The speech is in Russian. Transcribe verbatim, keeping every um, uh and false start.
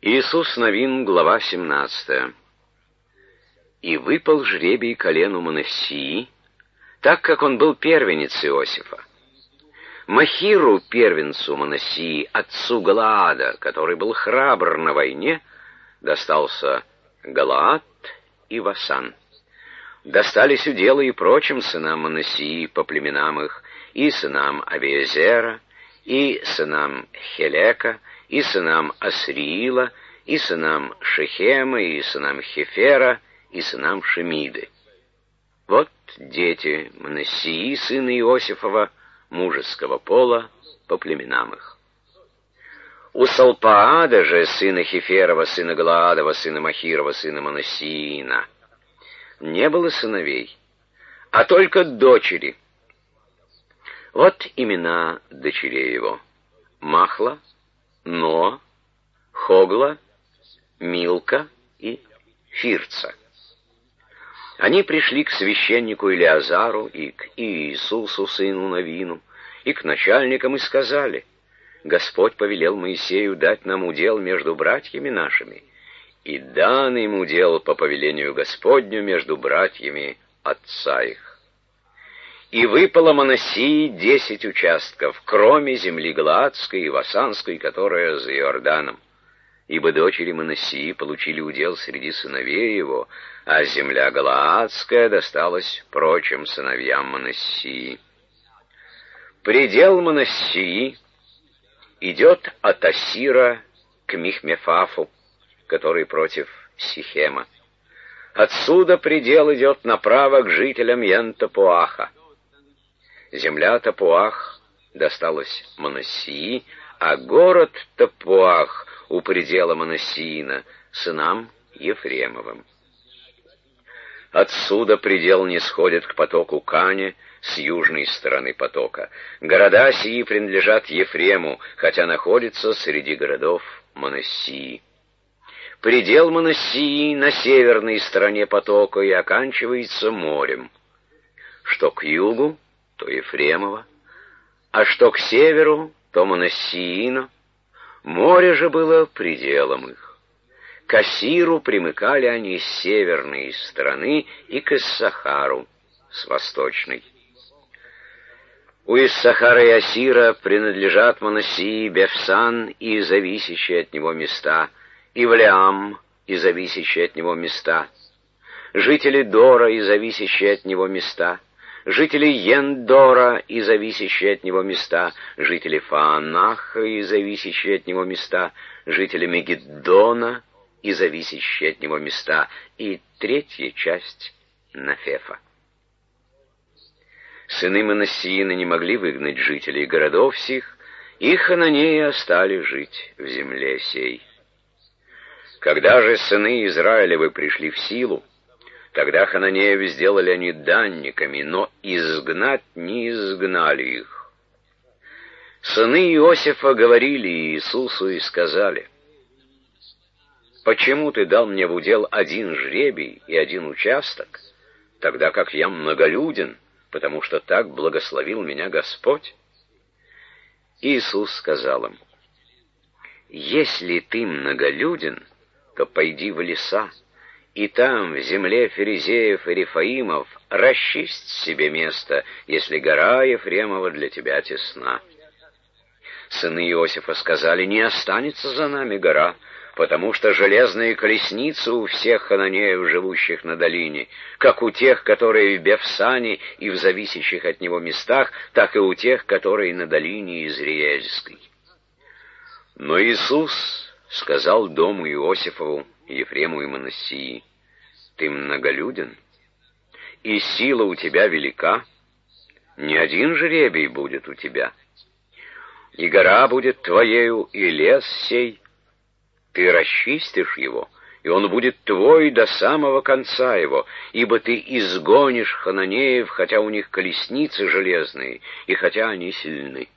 Иисус Новин, глава семнадцатая. «И выпал жребий колену Манассии, так как он был первенец Иосифа. Махиру, первенцу Манассии, отцу Галаада, который был храбр на войне, достался Галаад и Васан. Достались уделы и прочим сынам Манассии по племенам их, и сынам Авиезера, и сынам Хелека, и сынам Асриила, и сынам Шехема, и сынам Хефера, и сынам Шемиды. Вот дети Манассии, сына Иосифова, мужеского пола, по племенам их. У Салпаада же, сына Хеферова, сына Галаадова, сына Махирова, сына Манассиина, не было сыновей, а только дочери. Вот имена дочерей его: Махла, Ноа, Хогла, Милка и Фирца. Они пришли к священнику Илиазару и к Иисусу, сыну Новину, и к начальникам и сказали: Господь повелел Моисею дать нам удел между братьями нашими, и дан им удел по повелению Господню между братьями отца их. И выпало Манассии десять участков, кроме земли Галаадской и Васанской, которая за Иорданом, ибо дочери Манассии получили удел среди сыновей его, а земля Галаадская досталась прочим сыновьям Манассии. Предел Манассии идет от Асира к Михмефафу, который против Сихема. Отсюда предел идет направо к жителям Ян-Тапуаха. Земля Тапуах досталась Манассии, а город Тапуах у предела Манассиина сынам Ефремовым. Отсюда предел нисходит к потоку Кане с южной стороны потока. Города сии принадлежат Ефрему, хотя находятся среди городов Манассии. Предел Манассии на северной стороне потока и оканчивается морем. Что к югу, то Ефремово, а что к северу, то Манассиина. Море же было пределом их. К Асиру примыкали они с северной стороны и к Иссахару с восточной. У Иссахара и Асира принадлежат Манассии Бефсан и зависящие от него места, и Валеам и зависящие от него места, жители Дора и зависящие от него места, жители Ендора и зависящие от него места, жители Фаанаха и зависящие от него места, жители Мегиддона и зависящие от него места, и третья часть Нафефа. Сыны Манассиина не могли выгнать жителей городов сих, и хананеи остались жить в земле сей. Когда же сыны Израилевы пришли в силу, тогда хананеев сделали они данниками, но изгнать не изгнали их. Сыны Иосифа говорили Иисусу и сказали: «Почему ты дал мне в удел один жребий и один участок, тогда как я многолюден, потому что так благословил меня Господь?» Иисус сказал им: «Если ты многолюден, то пойди в леса, и там, в земле Ферезеев и Рефаимов, расчисть себе место, если гора Ефремова для тебя тесна». Сыны Иосифа сказали: «Не останется за нами гора, потому что железные колесницы у всех хананеев, живущих на долине, как у тех, которые в Бефсане и в зависящих от него местах, так и у тех, которые на долине Изриэльской». Но Иисус сказал дому Иосифову, Ефрему и Манассии: «Ты многолюден, и сила у тебя велика, не один жребий будет у тебя, и гора будет твоею, и лес сей, ты расчистишь его, и он будет твой до самого конца его, ибо ты изгонишь хананеев, хотя у них колесницы железные, и хотя они сильны».